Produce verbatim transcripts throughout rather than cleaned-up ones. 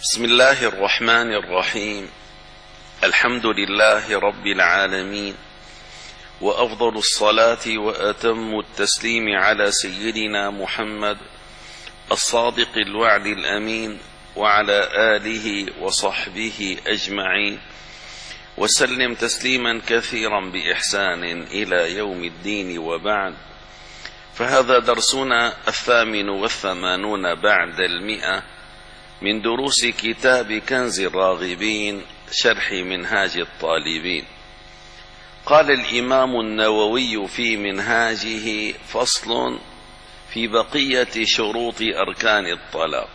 بسم الله الرحمن الرحيم. الحمد لله رب العالمين، وأفضل الصلاة وأتم التسليم على سيدنا محمد الصادق الوعد الأمين، وعلى آله وصحبه أجمعين، وسلم تسليما كثيرا بإحسان إلى يوم الدين. وبعد، فهذا درسنا الثامن والثمانون بعد المئة من دروس كتاب كنز الراغبين شرح منهاج الطالبين. قال الإمام النووي في منهاجه: فصل في بقية شروط أركان الطلاق.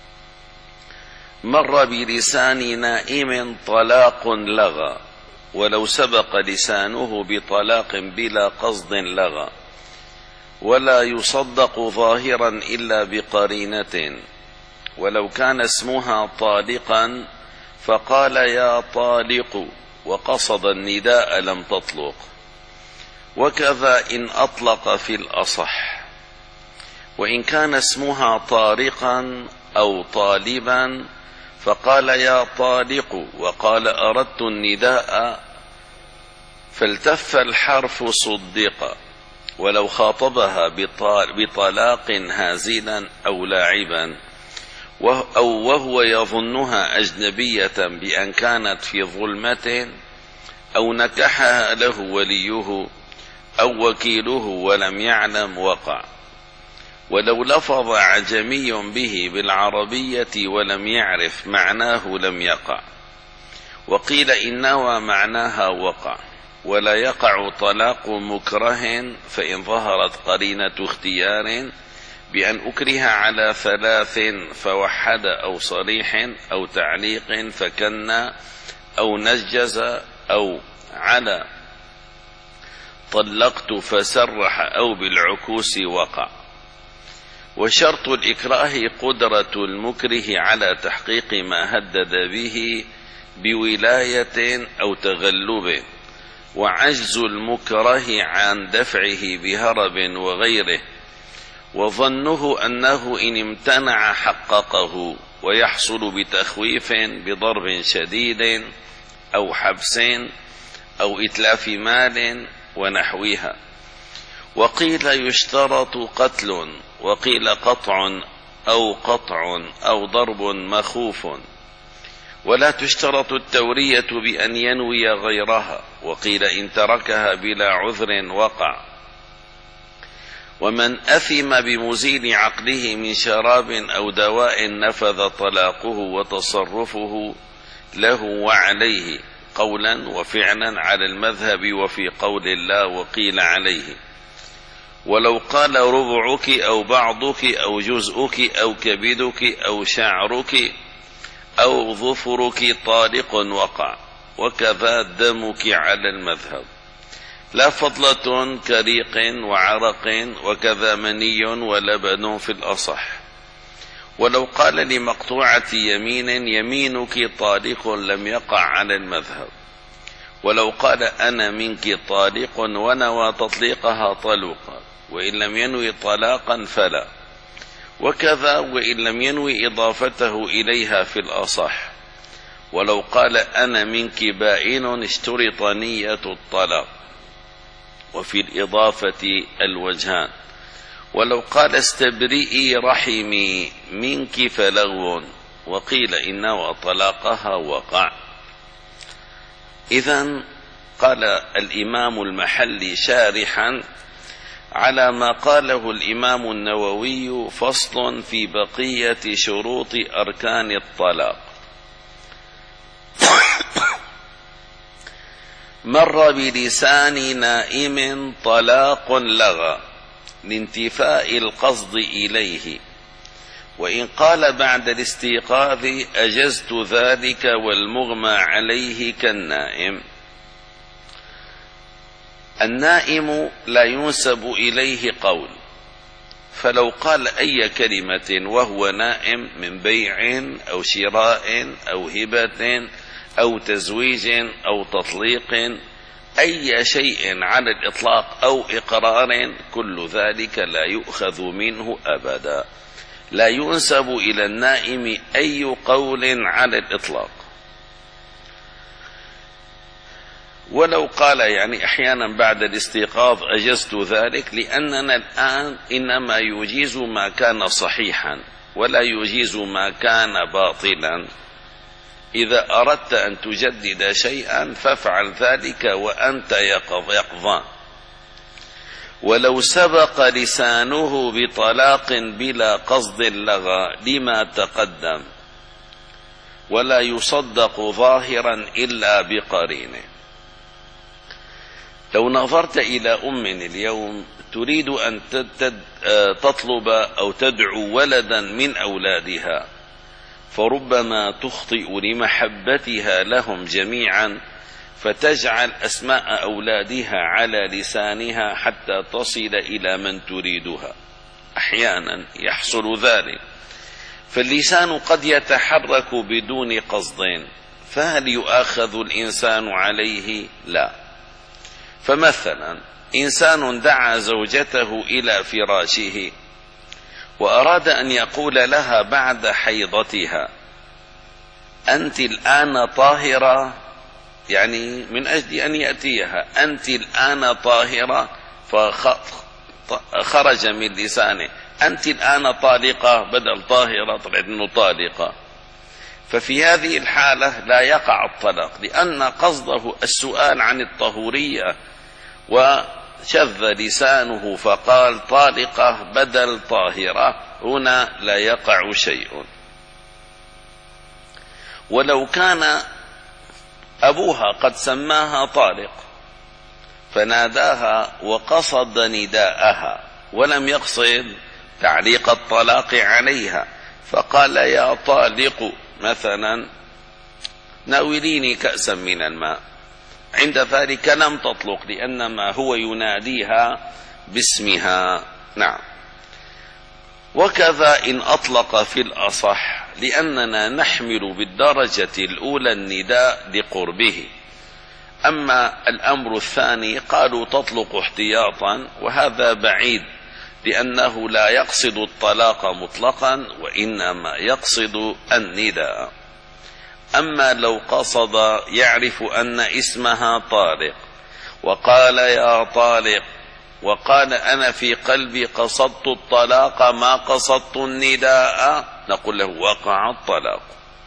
مر بلسان نائم طلاق لغى، ولو سبق لسانه بطلاق بلا قصد لغى، ولا يصدق ظاهرا إلا بقرينة، ولو كان اسمها طالقا فقال يا طالق وقصد النداء لم تطلق، وكذا إن أطلق في الأصح. وإن كان اسمها طارقا أو طالبا فقال يا طالق وقال أردت النداء فالتف الحرف صدق، ولو خاطبها بطلاق هازلا أو لاعبا، أو وهو يظنها أجنبية بأن كانت في ظلمة، أو نكحها له وليه أو وكيله ولم يعلم وقع. ولو لفظ عجمي به بالعربية ولم يعرف معناه لم يقع. وقيل إن نوى معناها وقع. ولا يقع طلاق مكره فإن ظهرت قرينة اختيار بأن أكره على ثلاث فوحد، أو صريح، أو تعليق فكنا، أو نجز، أو على طلقت فسرح، أو بالعكوس وقع. وشرط الإكراه قدرة المكره على تحقيق ما هدد به بولاية أو تغلب، وعجز المكره عن دفعه بهرب وغيره، وظنه أنه إن امتنع حققه، ويحصل بتخويف بضرب شديد أو حبس أو إتلاف مال ونحوها. وقيل يشترط قتل، وقيل قطع أو قطع أو ضرب مخوف. ولا تشترط التورية بأن ينوي غيرها، وقيل إن تركها بلا عذر وقع. ومن أثم بمزيل عقله من شراب أو دواء نفذ طلاقه وتصرفه له وعليه، قولا وفعلا على المذهب وفي قول الله وقيل عليه. ولو قال ربعك أو بعضك أو جزءك أو كبدك أو شعرك أو ظفرك طالق وقع، وكذا دمك على المذهب. لا فضلة كريق وعرق، وكذا مني ولبن في الأصح. ولو قال لمقطوعة يمين يمينك طالق لم يقع على المذهب. ولو قال أنا منك طالق ونوى تطليقها طلقا، وإن لم ينوي طلاقا فلا. وكذا وإن لم ينوي إضافته إليها في الأصح. ولو قال أنا منك بائن اشترط نية الطلاق، وفي الإضافة الوجهان. ولو قال استبرئي رحمي منك فلغو، وقيل إنه طلاقها وقع. إذن قال الإمام المحلي شارحا على ما قاله الإمام النووي: فصل في بقية شروط أركان الطلاق. مر بلسان نائم طلاق لغى لانتفاء القصد إليه، وإن قال بعد الاستيقاظ أجزت ذلك والمغمى عليه كالنائم. النائم لا ينسب إليه قول، فلو قال أي كلمة وهو نائم من بيع أو شراء أو هبة أو تزويج أو تطليق، أي شيء على الإطلاق أو إقرار، كل ذلك لا يؤخذ منه أبدا، لا ينسب إلى النائم أي قول على الإطلاق. ولو قال يعني أحيانا بعد الاستيقاظ أجزت ذلك، لأننا الآن إنما يجيز ما كان صحيحا ولا يجيز ما كان باطلا. إذا أردت أن تجدد شيئا فافعل ذلك وأنت يقظان. ولو سبق لسانه بطلاق بلا قصد لغى لما تقدم، ولا يصدق ظاهرا إلا بقرينه. لو نظرت إلى أم اليوم تريد أن تطلب أو تدعو ولدا من أولادها، فربما تخطئ لمحبتها لهم جميعا فتجعل أسماء أولادها على لسانها حتى تصل إلى من تريدها. أحيانا يحصل ذلك، فاللسان قد يتحرك بدون قصد، فهل يؤاخذ الإنسان عليه؟ لا. فمثلا إنسان دعا زوجته إلى فراشه وأراد أن يقول لها بعد حيضتها أنت الآن طاهرة، يعني من أجل أن يأتيها أنت الآن طاهرة، فخرج من لسانه أنت الآن طالقة بدل طاهرة، طلعت أنه طالقة. ففي هذه الحالة لا يقع الطلاق، لأن قصده السؤال عن الطهورية وشذ لسانه فقال طالقة بدل طاهرة، هنا لا يقع شيء. ولو كان أبوها قد سماها طالق فناداها وقصد نداءها ولم يقصد تعليق الطلاق عليها، فقال يا طالق مثلا ناوليني كأسا من الماء، عند ذلك لم تطلق، لأنما هو يناديها باسمها. نعم. وكذا إن أطلق في الأصح، لأننا نحمل بالدرجة الأولى النداء لقربه. أما الأمر الثاني قالوا تطلق احتياطا، وهذا بعيد، لأنه لا يقصد الطلاق مطلقا وإنما يقصد النداء. أما لو قصد يعرف أن اسمها طارق وقال يا طارق، وقال أنا في قلبي قصدت الطلاق ما قصدت النداء، نقول له وقع الطلاق.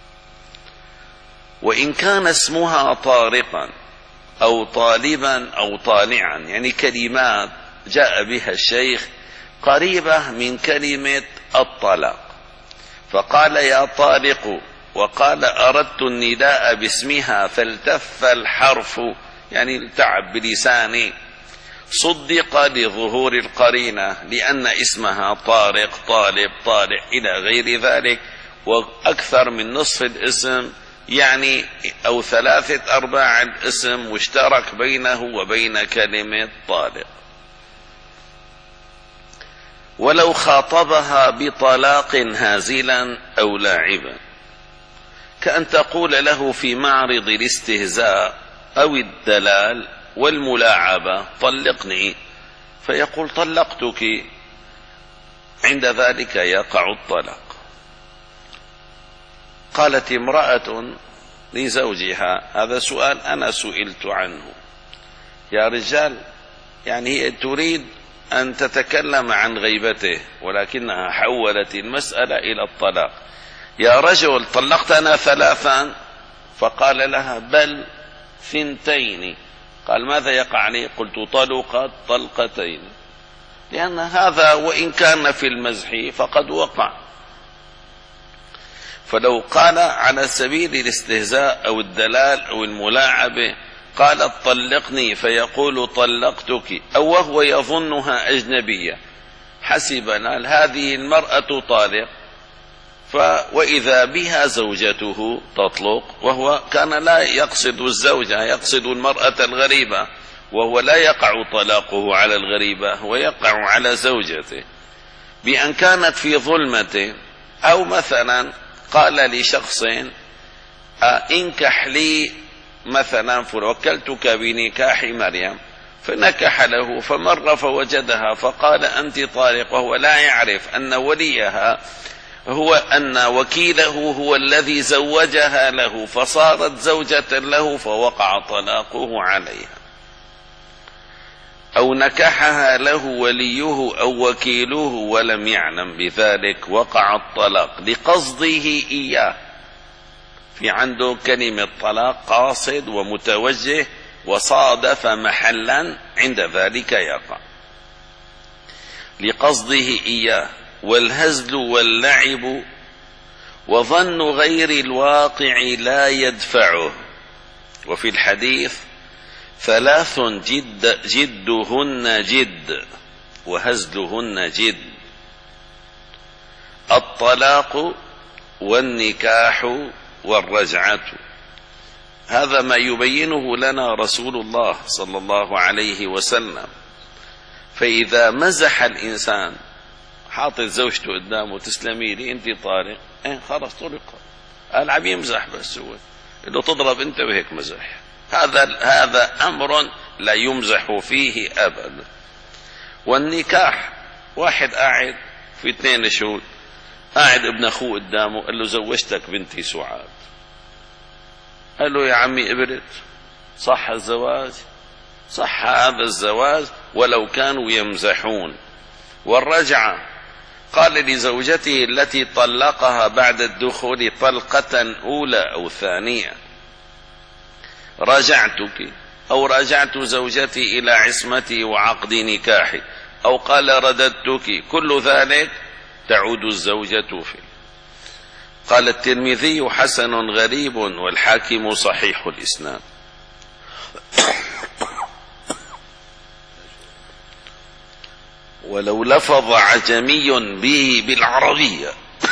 وإن كان اسمها طارقا أو طالبا أو طالعا، يعني كلمات جاء بها الشيخ قريبة من كلمة الطلاق، فقال يا طالق وقال أردت النداء باسمها فالتف الحرف، يعني التعب بلساني، صدق لظهور القرينة، لأن اسمها طارق طالب طالع إلى غير ذلك، وأكثر من نصف الاسم يعني أو ثلاثة أرباع الاسم مشترك بينه وبين كلمة طالق. ولو خاطبها بطلاق هازلا أو لاعبا، كأن تقول له في معرض الاستهزاء أو الدلال والملاعبة طلقني، فيقول طلقتك، عند ذلك يقع الطلاق. قالت امرأة لزوجها، هذا سؤال أنا سئلت عنه، يا رجال، يعني هي تريد أن تتكلم عن غيبته ولكنها حولت المسألة إلى الطلاق. يا رجل طلقت أنا ثلاثا، فقال لها بل ثنتين. قال ماذا يقع عليه؟ قلت طلقت طلقتين، لأن هذا وإن كان في المزح فقد وقع. فلو قال على سبيل الاستهزاء أو الدلال أو الملاعبة قالت طلقني فيقول طلقتك، أو وهو يظنها أجنبية، حسبنا هذه المرأة طالق، وإذا بها زوجته تطلق، وهو كان لا يقصد الزوجة، يقصد المرأة الغريبة، وهو لا يقع طلاقه على الغريبة، هو يقع على زوجته بأن كانت في ظلمته. أو مثلا قال لشخص انكح لي مثلا، فوكلتك بنكاح مريم، فنكح له، فمر فوجدها فقال أنت طالق، وهو لا يعرف أن وليها هو أن وكيله هو الذي زوجها له، فصارت زوجة له فوقع طلاقه عليها. أو نكحها له وليه أو وكيله ولم يعلم بذلك، وقع الطلاق لقصده إياه. في عنده كلمة طلاق قاصد ومتوجه وصادف محلا، عند ذلك يقع لقصده إياه. والهزل واللعب وظن غير الواقع لا يدفعه. وفي الحديث ثلاث جد جدهن جد وهزلهن جد: الطلاق والنكاح والرجعة. هذا ما يبينه لنا رسول الله صلى الله عليه وسلم. فإذا مزح الإنسان حاطط زوجته قدامه: تسلمي لي انت طارق، ايه خلاص طلق. قال عم يمزح بس، هو اللي تضرب انت وهيك مزح. هذا هذا امر لا يمزح فيه ابدا. والنكاح واحد قاعد في اثنين شهود، قاعد ابن اخوه قدامه قال له زوجتك بنتي سعاد. قال له يا عمي قبلت، صح الزواج؟ صح هذا الزواج ولو كانوا يمزحون. والرجعة قال لزوجته التي طلقها بعد الدخول طلقة أولى أو ثانية: رجعتك، أو رجعت زوجتي إلى عصمتي وعقد نكاحي، أو قال رددتك، كل ذلك تعود الزوجة فيه. قال الترمذي: حسن غريب، والحاكم صحيح الإسناد. ولو لفظ عجمي به بالعربية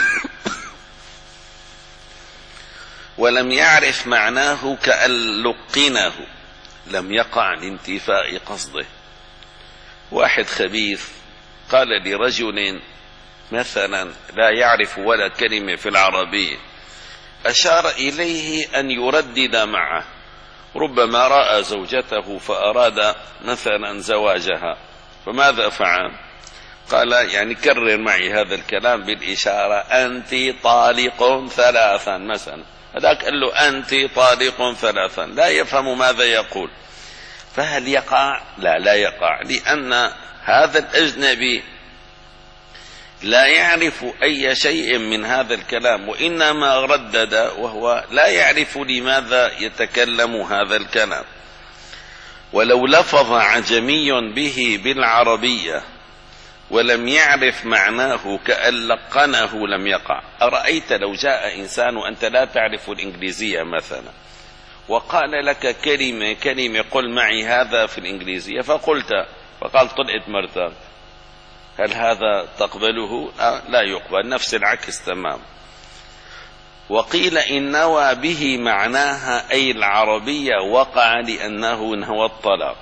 ولم يعرف معناه كأن لقنه لم يقع لانتفاء قصده. واحد خبيث قال لرجل مثلا لا يعرف ولا كلمة في العربية، أشار إليه أن يردد معه. ربما رأى زوجته فأراد مثلا زواجها، فماذا فعل؟ قال يعني كرر معي هذا الكلام بالإشارة: أنت طالق ثلاثا مثلا. هذاك قال له أنت طالق ثلاثا، لا يفهم ماذا يقول. فهل يقع؟ لا لا يقع، لأن هذا الأجنبي لا يعرف أي شيء من هذا الكلام، وإنما ردد وهو لا يعرف لماذا يتكلم هذا الكلام. ولو لفظ عجمي به بالعربية ولم يعرف معناه كأن لقنه لم يقع. أرأيت لو جاء إنسان وأنت لا تعرف الإنجليزية مثلا وقال لك كلمة كلمة قل معي هذا في الإنجليزية، فقلت فقال طلقت مرتك، هل هذا تقبله؟ لا يقبل. نفس العكس تمام. وقيل إن نوى به معناها أي العربية وقع لأنه نوى الطلاق.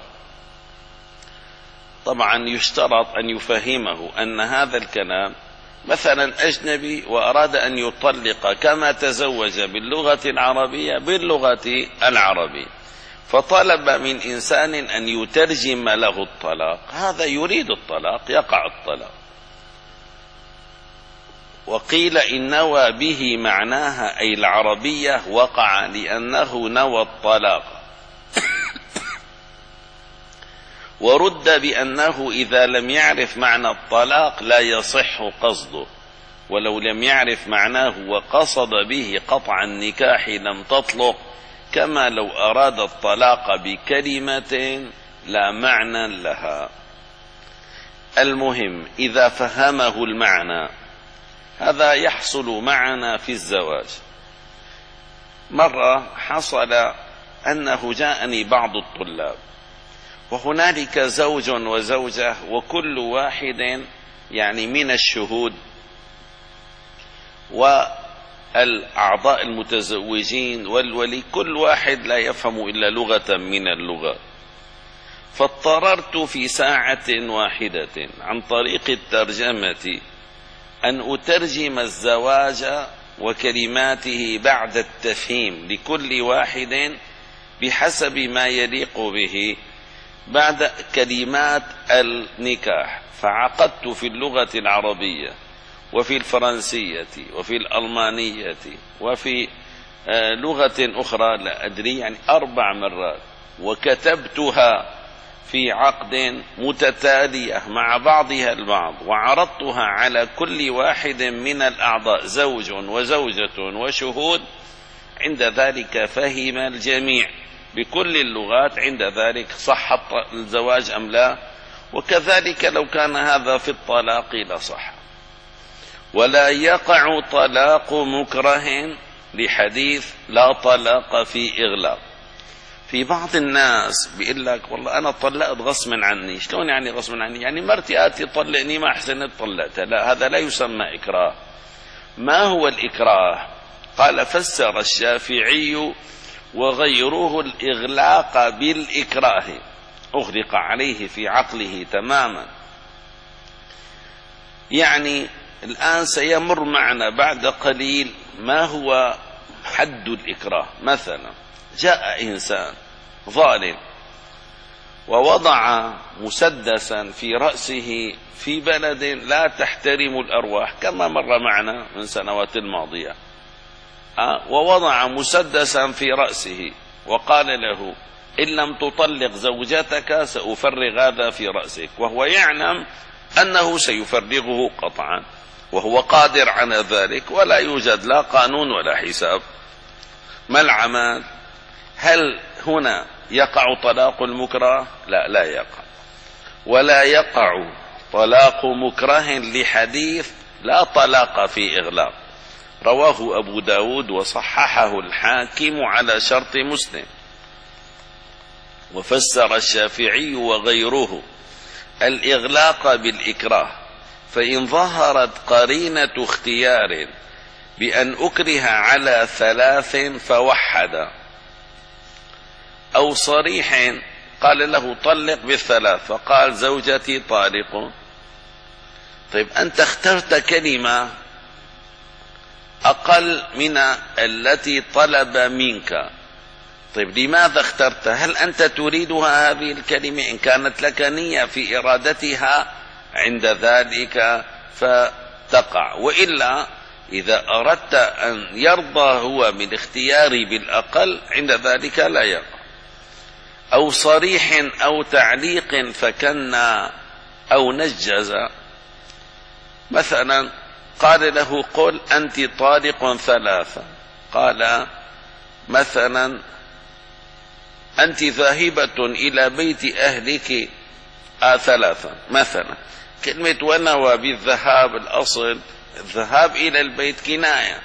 طبعا يشترط أن يفهمه أن هذا الكلام مثلا أجنبي وأراد أن يطلق كما تزوج باللغة العربية باللغة العربية، فطلب من إنسان أن يترجم له الطلاق، هذا يريد الطلاق يقع الطلاق. وقيل إن نوى به معناها أي العربية وقع لأنه نوى الطلاق. ورد بأنه إذا لم يعرف معنى الطلاق لا يصح قصده، ولو لم يعرف معناه وقصد به قطع النكاح لم تطلق، كما لو أراد الطلاق بكلمة لا معنى لها. المهم إذا فهمه المعنى. هذا يحصل معنا في الزواج. مرة حصل أنه جاءني بعض الطلاب وهنالك زوج وزوجة، وكل واحد يعني من الشهود والأعضاء المتزوجين والولي كل واحد لا يفهم إلا لغة من اللغات. فاضطررت في ساعة واحدة عن طريق الترجمة أن أترجم الزواج وكلماته بعد التفهيم لكل واحد بحسب ما يليق به بعد كلمات النكاح، فعقدت في اللغة العربية وفي الفرنسية وفي الألمانية وفي لغة أخرى لا أدري، يعني أربع مرات، وكتبتها في عقد متتالية مع بعضها البعض، وعرضتها على كل واحد من الأعضاء، زوج وزوجة وشهود. عند ذلك فهم الجميع بكل اللغات، عند ذلك صح الزواج أم لا. وكذلك لو كان هذا في الطلاق لصح. ولا يقع طلاق مكره لحديث لا طلاق في إغلاق. في بعض الناس بيقول لك والله أنا طلقت غصب عني. شلون يعني غصب عني؟ يعني مرتي آتي طلقني ما أحسنت طلقتها. لا، هذا لا يسمى إكراه. ما هو الإكراه؟ قال فسر الشافعي وغيره الإغلاق بالإكراه، أغلق عليه في عقله تماما. يعني الآن سيمر معنا بعد قليل ما هو حد الإكراه. مثلا جاء إنسان ظالم ووضع مسدسا في رأسه في بلد لا تحترم الأرواح، كما مر معنا من سنوات الماضية، ووضع مسدسا في رأسه وقال له إن لم تطلق زوجتك سأفرغ هذا في رأسك، وهو يعلم أنه سيفرغه قطعا، وهو قادر على ذلك، ولا يوجد لا قانون ولا حساب. ما العمل؟ هل هنا يقع طلاق المكره؟ لا، لا يقع. ولا يقع طلاق مكره لحديث لا طلاق في إغلاق، رواه أبو داود وصححه الحاكم على شرط مسلم. وفسر الشافعي وغيره الإغلاق بالإكراه، فإن ظهرت قرينة اختيار بأن أكره على ثلاث فوحد، أو صريح قال له طلق بالثلاث فقال زوجتي طالق. طيب أنت اخترت كلمة أقل من التي طلب منك، طيب لماذا اخترت؟ هل أنت تريدها هذه الكلمة؟ إن كانت لك نية في إرادتها عند ذلك فتقع، وإلا إذا أردت أن يرضى هو من اختياري بالأقل عند ذلك لا يقع. أو صريح أو تعليق فكنا أو نجز، مثلا قال له قل أنت طالق ثلاثة، قال مثلا أنت ذاهبة إلى بيت أهلك آه ثلاثة مثلا. كلمة ونوى بالذهاب الأصل الذهاب إلى البيت كناية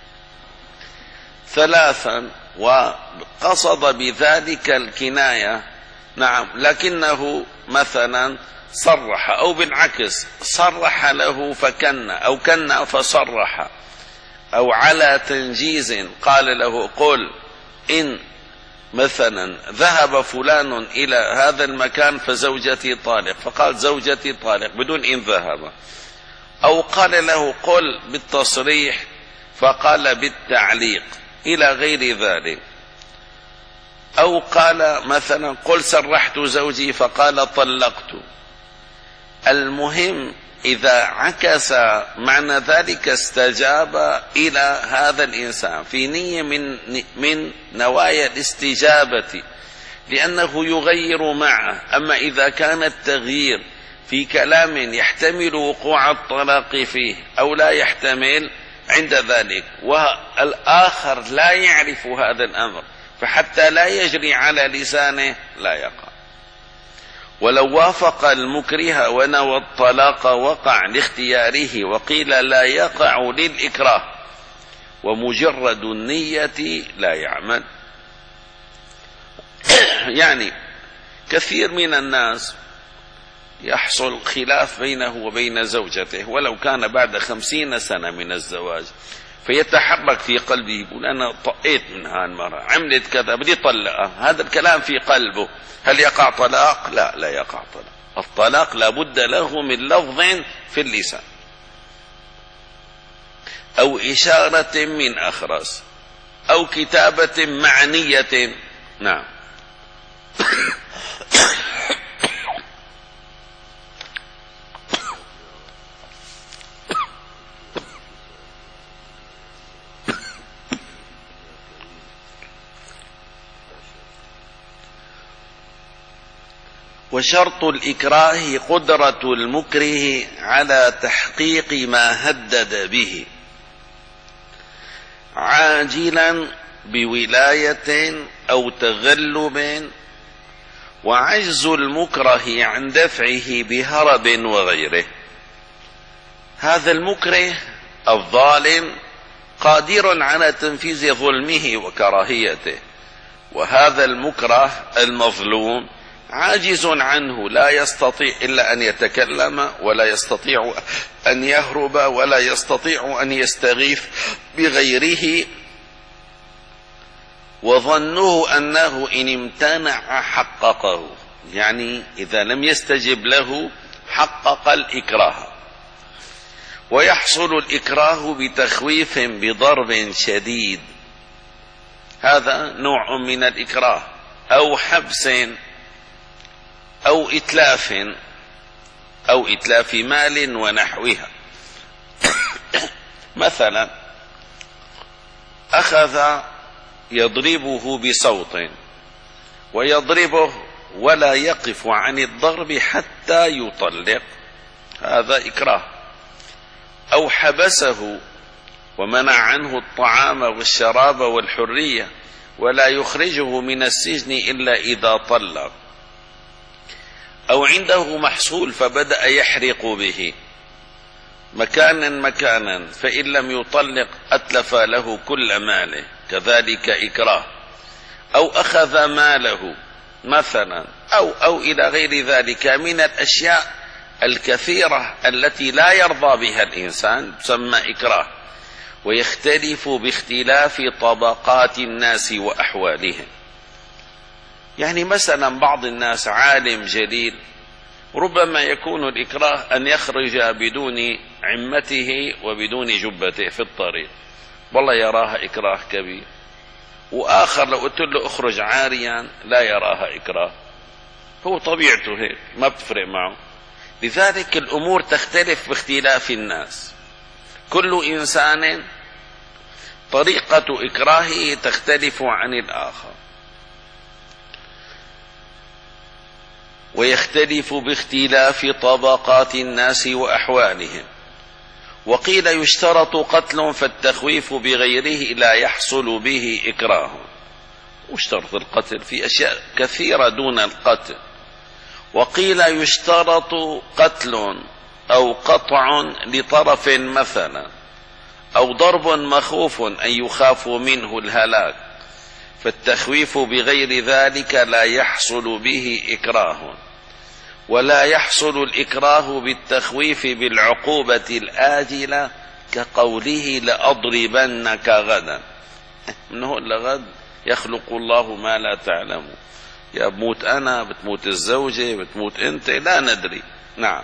ثلاثا، وقصد بذلك الكناية نعم، لكنه مثلا صرح، أو بالعكس صرح له فكن، أو كن فصرح، أو على تنجيز قال له قل إن مثلا ذهب فلان إلى هذا المكان فزوجتي طالق، فقال زوجتي طالق بدون إن ذهب. أو قال له قل بالتصريح فقال بالتعليق إلى غير ذلك. أو قال مثلا قل سرحت زوجي فقال طلقت. المهم إذا عكس معنى ذلك استجاب إلى هذا الإنسان في نية من من نوايا الاستجابة، لأنه يغير معه. أما إذا كان التغيير في كلام يحتمل وقوع الطلاق فيه أو لا يحتمل عند ذلك، والآخر لا يعرف هذا الأمر، فحتى لا يجري على لسانه لا يقع. ولو وافق المكره ونوى الطلاق وقع لاختياره، وقيل لا يقع للإكراه، ومجرد النية لا يعمل. يعني كثير من الناس يحصل خلاف بينه وبين زوجته ولو كان بعد خمسين سنة من الزواج، فيتحرك في قلبه يقول أنا طئيت من هالمرة، عملت كذا بدي طلقها. هذا الكلام في قلبه. هل يقع طلاق؟ لا، لا يقع طلاق. الطلاق لابد له من لفظ في اللسان أو إشارة من أخرس أو كتابة معنية. نعم. وشرط الإكراه قدرة المكره على تحقيق ما هدد به، عاجلا بولاية أو تغلب، وعجز المكره عن دفعه بهرب وغيره. هذا المكره الظالم قادر على تنفيذ ظلمه وكراهيته، وهذا المكره المظلوم عاجز عنه، لا يستطيع إلا أن يتكلم، ولا يستطيع أن يهرب، ولا يستطيع أن يستغيث بغيره، وظنه أنه إن امتنع حققه، يعني إذا لم يستجب له حقق الإكراه. ويحصل الإكراه بتخويف بضرب شديد، هذا نوع من الإكراه، أو حبس، أو إتلاف، أو إتلاف مال ونحوها. مثلا أخذ يضربه بصوت، ويضربه ولا يقف عن الضرب حتى يطلق، هذا إكراه. أو حبسه ومنع عنه الطعام والشراب والحرية، ولا يخرجه من السجن إلا إذا طلق. أو عنده محصول فبدأ يحرق به مكانا مكانا، فإن لم يطلق أتلف له كل ماله، كذلك إكراه. أو أخذ ماله مثلا، أو أو إلى غير ذلك من الأشياء الكثيرة التي لا يرضى بها الإنسان، تسمى إكراه. ويختلف باختلاف طبقات الناس وأحوالهم. يعني مثلا بعض الناس عالم جليل، ربما يكون الإكراه أن يخرج بدون عمته وبدون جبته في الطريق، والله يراها إكراه كبير. وآخر لو قلت له اخرج عاريا لا يراها إكراه، هو طبيعته هيك، ما بتفرق معه. لذلك الأمور تختلف باختلاف الناس، كل إنسان طريقة إكراهه تختلف عن الآخر. ويختلف باختلاف طبقات الناس وأحوالهم. وقيل يشترط قتل، فالتخويف بغيره لا يحصل به إكراه. واشترط القتل في أشياء كثيرة دون القتل. وقيل يشترط قتل أو قطع لطرف مثلا، أو ضرب مخوف أن يخاف منه الهلاك، فالتخويف بغير ذلك لا يحصل به إكراه. ولا يحصل الإكراه بالتخويف بالعقوبة الآجلة، كقوله لأضربنك غدا، من هو لغد يخلق الله ما لا تعلم، يا بموت أنا، بتموت الزوجة، بتموت أنت، لا ندري. نعم.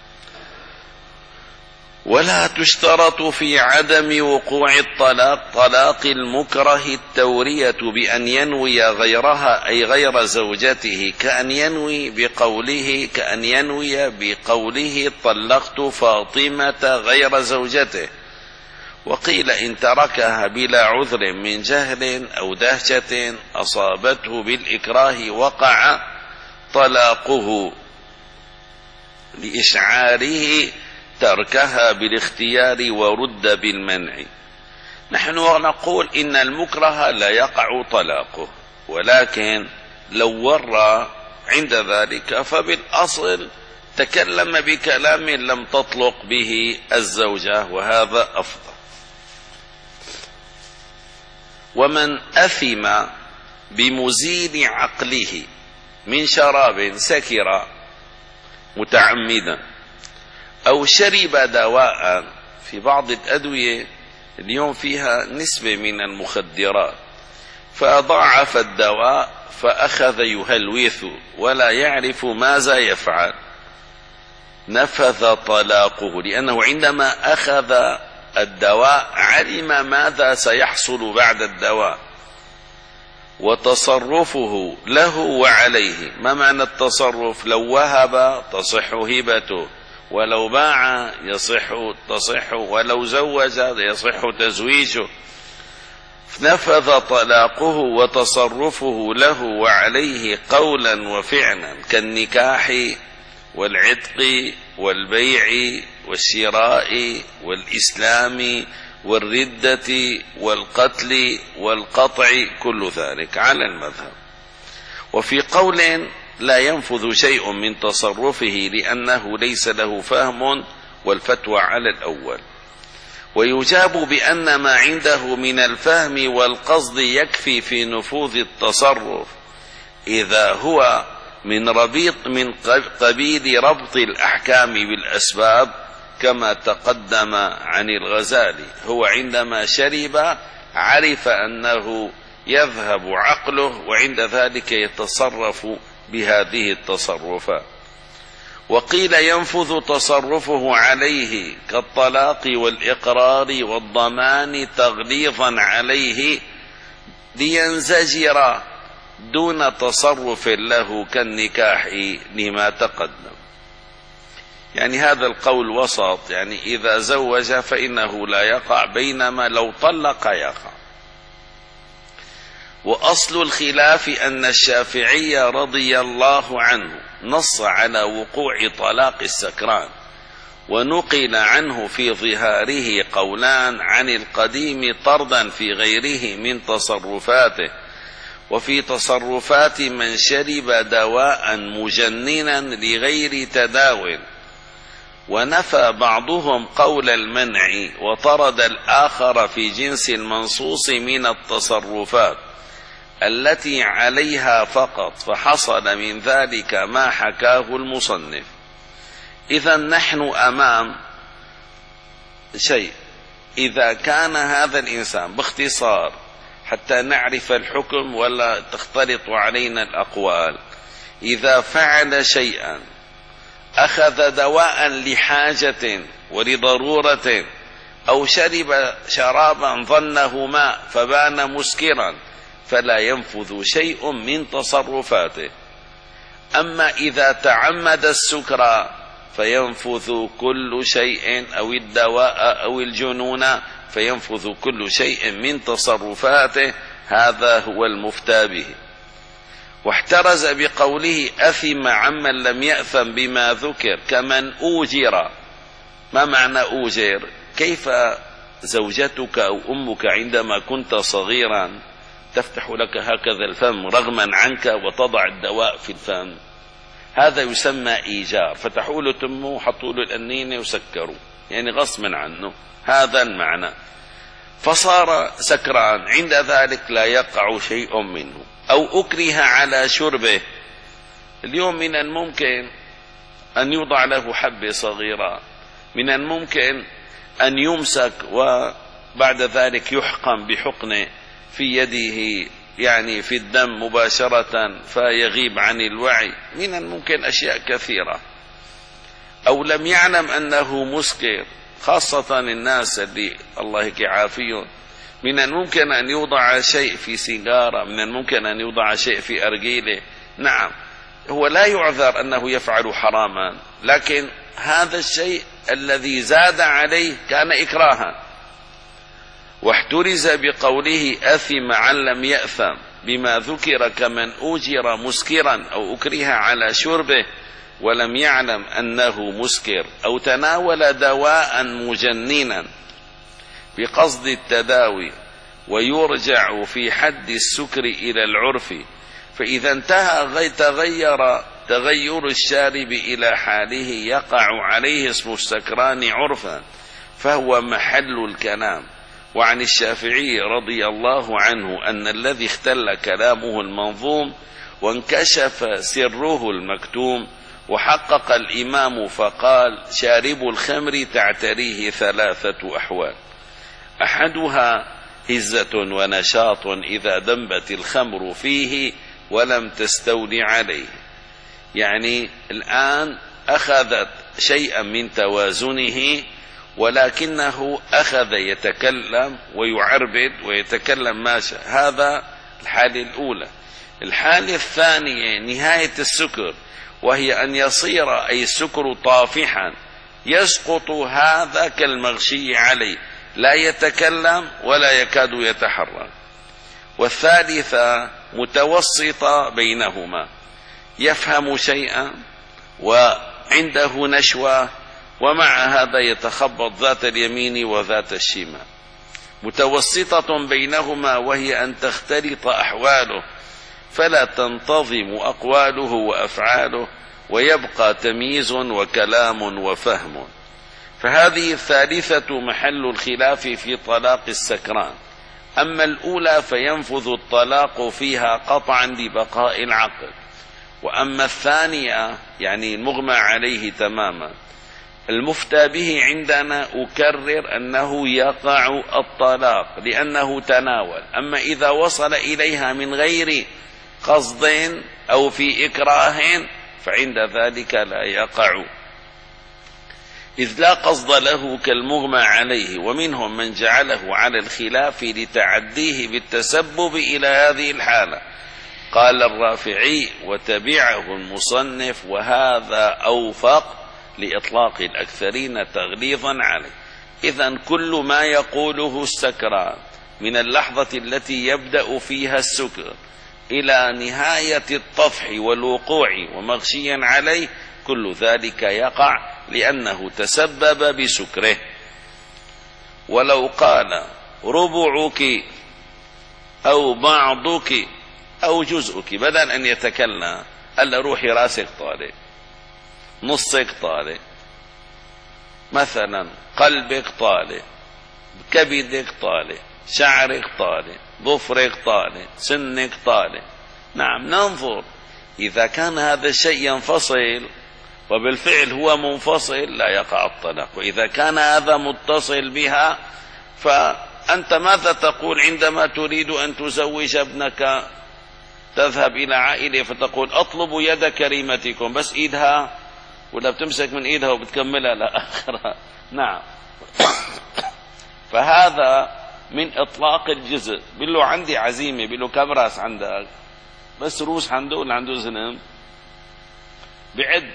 ولا تشترط في عدم وقوع الطلاق طلاق المكره التورية بأن ينوي غيرها، أي غير زوجته، كأن ينوي بقوله كأن ينوي بقوله طلقت فاطمة غير زوجته. وقيل إن تركها بلا عذر من جهل أو دهشة أصابته بالإكراه وقع طلاقه، لإشعاره تركها بالاختيار ورد بالمنع. نحن نقول إن المكره لا يقع طلاقه، ولكن لو ورى عند ذلك فبالأصل تكلم بكلام لم تطلق به الزوجة، وهذا أفضل. ومن أثم بمزيل عقله من شراب سكر متعمدا، أو شرب دواء، في بعض الأدوية اليوم فيها نسبة من المخدرات، فأضاعف الدواء فأخذ يهلوث ولا يعرف ماذا يفعل، نفذ طلاقه، لأنه عندما أخذ الدواء علم ماذا سيحصل بعد الدواء. وتصرفه له وعليه. ما معنى التصرف؟ لو وهب تصح هبته، ولو باع يصح تصح، ولو زوج يصح تزويجه. نفذ طلاقه وتصرفه له وعليه قولا وفعلا كالنكاح والعتق والبيع والشراء والإسلام والردة والقتل والقطع، كل ذلك على المذهب. وفي قول لا ينفذ شيء من تصرفه لأنه ليس له فهم، والفتوى على الأول. ويجاب بأن ما عنده من الفهم والقصد يكفي في نفوذ التصرف إذا هو من ربيط من قبيل ربط الأحكام بالأسباب، كما تقدم عن الغزالي. هو عندما شرب عرف أنه يذهب عقله، وعند ذلك يتصرف بهذه التصرفات. وقيل ينفذ تصرفه عليه كالطلاق والإقرار والضمان تغليظا عليه لينزجر دون تصرف له كالنكاح لما تقدم. يعني هذا القول وسط، يعني إذا زوج فإنه لا يقع، بينما لو طلق يقع. وأصل الخلاف أن الشافعي رضي الله عنه نص على وقوع طلاق السكران، ونقل عنه في ظهاره قولان عن القديم طردا في غيره من تصرفاته، وفي تصرفات من شرب دواء مجننا لغير تداو، ونفى بعضهم قول المنع وطرد الآخر في جنس المنصوص من التصرفات التي عليها فقط، فحصل من ذلك ما حكاه المصنف. إذا نحن أمام شيء، إذا كان هذا الإنسان باختصار حتى نعرف الحكم ولا تختلط علينا الأقوال، إذا فعل شيئا أخذ دواء لحاجة ولضرورة، أو شرب شرابا ظنه ماء فبان مسكرا، فلا ينفذ شيء من تصرفاته. أما إذا تعمد السكر فينفذ كل شيء، أو الدواء أو الجنون فينفذ كل شيء من تصرفاته. هذا هو المفتى به. واحترز بقوله أثم عمن لم يأثم بما ذكر كمن أوجر. ما معنى أوجر؟ كيف زوجتك أو أمك عندما كنت صغيرا تفتح لك هكذا الفم رغما عنك وتضع الدواء في الفم، هذا يسمى إيجار. فتحوا له تمه وحطوا له الأنينة وسكروا، يعني غصبا عنه، هذا المعنى. فصار سكران، عند ذلك لا يقع شيء منه. أو أكره على شربه. اليوم من الممكن أن يوضع له حبة صغيرة، من الممكن أن يمسك وبعد ذلك يحقن بحقنه في يده، يعني في الدم مباشرة، فيغيب عن الوعي. من الممكن أشياء كثيرة. أو لم يعلم أنه مسكر، خاصة الناس اللي الله يعافيهم، من الممكن أن يوضع شيء في سيجارة، من الممكن أن يوضع شيء في أرجيلة. نعم، هو لا يعذر أنه يفعل حراما، لكن هذا الشيء الذي زاد عليه كان إكراها. واحترز بقوله أثم عن لم يأثم بما ذكر كمن أوجر مسكرا أو أكره على شربه ولم يعلم أنه مسكر، أو تناول دواء مجننا بقصد التداوي، ويرجع في حد السكر إلى العرف، فإذا انتهى تغير تغير الشارب إلى حاله يقع عليه اسم السكران عرفا، فهو محل الكلام. وعن الشافعي رضي الله عنه أن الذي اختل كلامه المنظوم وانكشف سره المكتوم، وحقق الإمام فقال شارب الخمر تعتريه ثلاثة أحوال: أحدها هزة ونشاط إذا دنبت الخمر فيه ولم تستولي عليه، يعني الآن أخذت شيئا من توازنه ولكنه أخذ يتكلم ويعربد ويتكلم ما شاء. هذا الحالة الأولى. الحالة الثانية نهاية السكر، وهي أن يصير أي السكر طافحا يسقط هذا كالمغشي عليه، لا يتكلم ولا يكاد يتحرك. والثالثة متوسطة بينهما، يفهم شيئا وعنده نشوة، ومع هذا يتخبط ذات اليمين وذات الشمال. متوسطة بينهما وهي أن تختلط أحواله فلا تنتظم أقواله وأفعاله، ويبقى تمييز وكلام وفهم. فهذه الثالثة محل الخلاف في طلاق السكران. أما الأولى فينفذ الطلاق فيها قطعا لبقاء العقل، وأما الثانية يعني المغمى عليه تماما المفتى به عندنا أكرر أنه يقع الطلاق لأنه تناول. أما إذا وصل إليها من غير قصد أو في إكراه فعند ذلك لا يقع، إذ لا قصد له كالمغمى عليه. ومنهم من جعله على الخلاف لتعديه بالتسبب إلى هذه الحالة. قال الرافعي وتبعه المصنف وهذا أوفق لإطلاق الأكثرين تغليظا عليه. إذن كل ما يقوله السكران من اللحظة التي يبدأ فيها السكر إلى نهاية الطفح والوقوع ومغشيا عليه كل ذلك يقع لأنه تسبب بسكره. ولو قال ربعك أو بعضك أو جزءك بدل أن يتكلم ألا روحي راسك طالق، نصك طالق، مثلا قلبك طالق، كبدك طالق، شعرك طالق، ظفرك طالق، سنك طالق. نعم ننظر إذا كان هذا الشيء ينفصل وبالفعل هو منفصل لا يقع الطلاق، وإذا كان هذا متصل بها فأنت ماذا تقول عندما تريد أن تزوج ابنك؟ تذهب إلى عائلة فتقول أطلب يد كريمتكم، بس إيدها ولا بتمسك من إيدها وبتكملها لآخرها. نعم فهذا من إطلاق الجزء. بيقول عندي عزيمة، بيقول كم راس عندك؟ بس روس عنده ولا عنده زنم؟ بعد.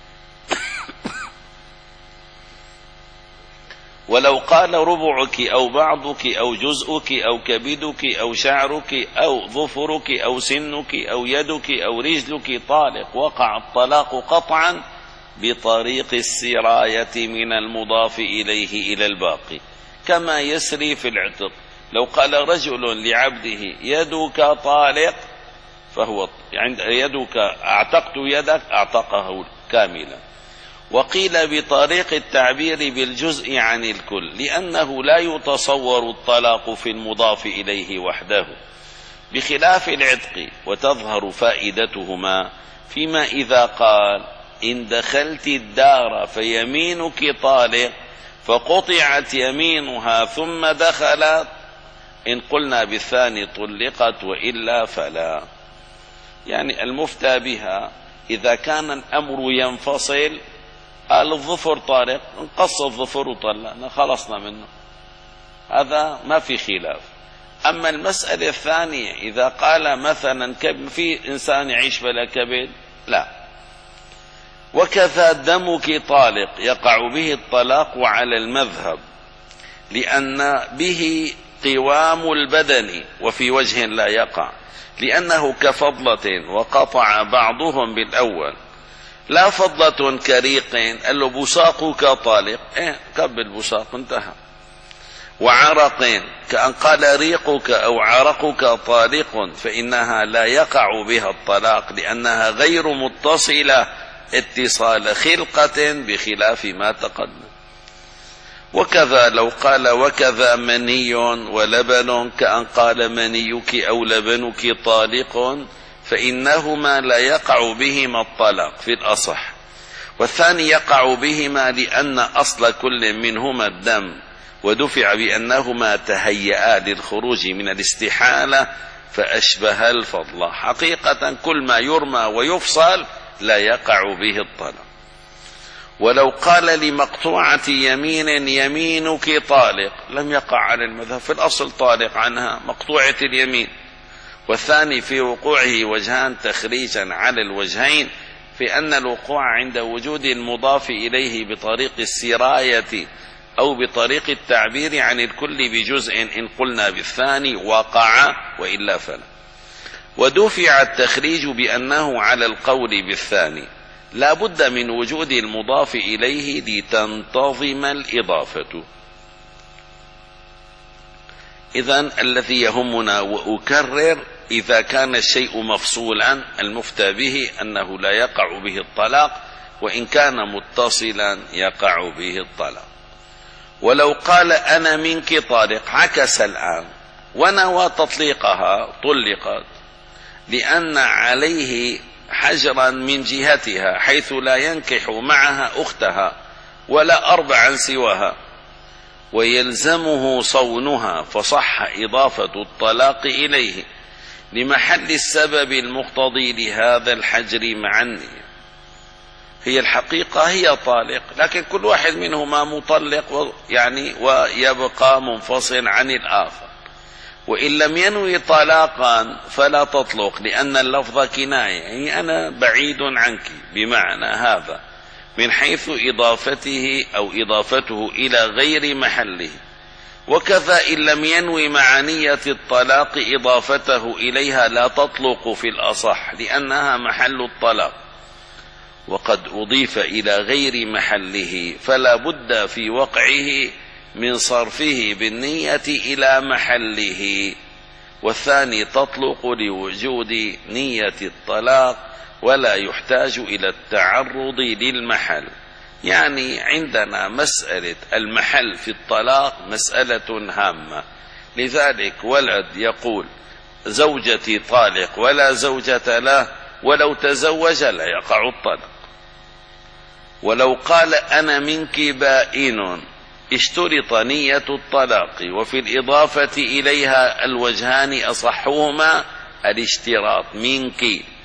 ولو قال ربعك أو بعضك أو جزءك أو كبدك أو شعرك أو ظفرك أو سنك أو يدك أو رجلك طالق وقع الطلاق قطعا بطريق السراية من المضاف إليه إلى الباقي، كما يسري في العتق. لو قال رجل لعبده يدك طالق فهو عند يدك أعتقت يدك أعتقه كاملا. وقيل بطريق التعبير بالجزء عن الكل، لأنه لا يتصور الطلاق في المضاف إليه وحده بخلاف العتق، وتظهر فائدتهما فيما إذا قال إن دخلت الدار فيمينك طالق فقطعت يمينها ثم دخلت، إن قلنا بالثاني طلقت وإلا فلا. يعني المفتى بها إذا كان الأمر ينفصل قال الظفر طارق نقص الظفر وطلقنا خلصنا منه، هذا ما في خلاف. أما المسألة الثانية إذا قال مثلا في إنسان يعيش بلا كبد لا. وكذا دمك طالق يقع به الطلاق على المذهب لأن به قوام البدن، وفي وجه لا يقع لأنه كفضلة وقطع بعضهم بالأول. لا فضلة كريق قال له بساقك طالق، إيه كبل بساق انتهى. وعرق كأن قال ريقك أو عرقك طالق فإنها لا يقع بها الطلاق لأنها غير متصلة اتصال خلقة بخلاف ما تقدم. وكذا لو قال وكذا مني ولبن كأن قال منيك أو لبنك طالق فإنهما لا يقع بهما الطلاق في الأصح، والثاني يقع بهما لأن أصل كل منهما الدم، ودفع بأنهما تهيئا للخروج من الاستحالة فأشبه الفضل. حقيقة كل ما يرمى ويفصل لا يقع به الطلاق. ولو قال لمقطوعة يمين يمينك طالق لم يقع على المذهب، في الأصل طالق عنها مقطوعة اليمين. والثاني في وقوعه وجهان تخريجا على الوجهين، في أن الوقوع عند وجود المضاف إليه بطريق السراية أو بطريق التعبير عن الكل بجزء إن قلنا بالثاني وقع وإلا فلا. ودفع التخريج بأنه على القول بالثاني لا بد من وجود المضاف إليه لتنتظم الإضافة. إذن الذي يهمنا وأكرر إذا كان الشيء مفصولا المفتى به أنه لا يقع به الطلاق، وإن كان متصلا يقع به الطلاق. ولو قال أنا منك طالق عكس الآن ونوى تطليقها طلقت لأن عليه حجرا من جهتها حيث لا ينكح معها أختها ولا أربعا سواها ويلزمه صونها، فصح إضافة الطلاق إليه لمحل السبب المقتضي لهذا الحجر مع النية. هي الحقيقة هي طالق، لكن كل واحد منهما مطلق يعني ويبقى منفصل عن الآخر. وإن لم ينوي طلاقا فلا تطلق، لأن اللفظ كناية، يعني أنا بعيد عنك بمعنى هذا من حيث إضافته أو إضافته إلى غير محله. وكذا إن لم ينوي مع نية الطلاق إضافته إليها لا تطلق في الأصح لأنها محل الطلاق، وقد أضيف إلى غير محله فلا بد في وقعه من صرفه بالنية إلى محله. والثاني تطلق لوجود نية الطلاق ولا يحتاج إلى التعرض للمحل. يعني عندنا مسألة المحل في الطلاق مسألة هامة، لذلك ولد يقول زوجتي طالق ولا زوجة له، ولو تزوج لا يقع الطلاق. ولو قال أنا منك بائن اشترط نية الطلاق، وفي الإضافة إليها الوجهان أصحهما الاشتراط منك،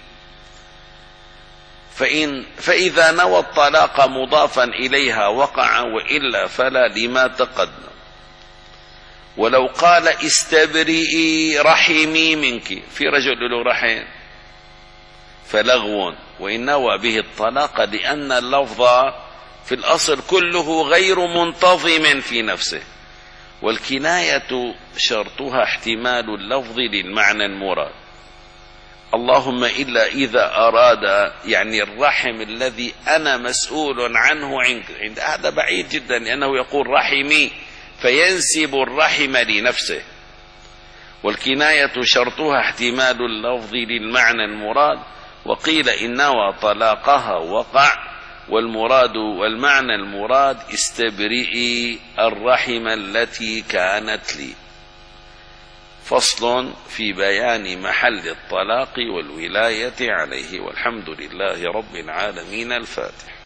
فإن فإذا نوى الطلاق مضافا إليها وقع، وإلا فلا لما تقدم. ولو قال استبرئي رحمي منك، في رجل له رحم فلغو، وإن نوى به الطلاق لأن اللفظ في الأصل كله غير منتظم في نفسه. والكناية شرطها احتمال اللفظ للمعنى المراد، اللهم إلا إذا أراد يعني الرحم الذي أنا مسؤول عنه عند هذا بعيد جدا، لأنه يقول رحمي فينسب الرحم لنفسه. والكناية شرطها احتمال اللفظ للمعنى المراد، وقيل إن نوى طلاقها وقع، والمراد والمعنى المراد استبرئي الرحم التي كانت لي. فصل في بيان محل الطلاق والولاية عليه، والحمد لله رب العالمين. الفاتح.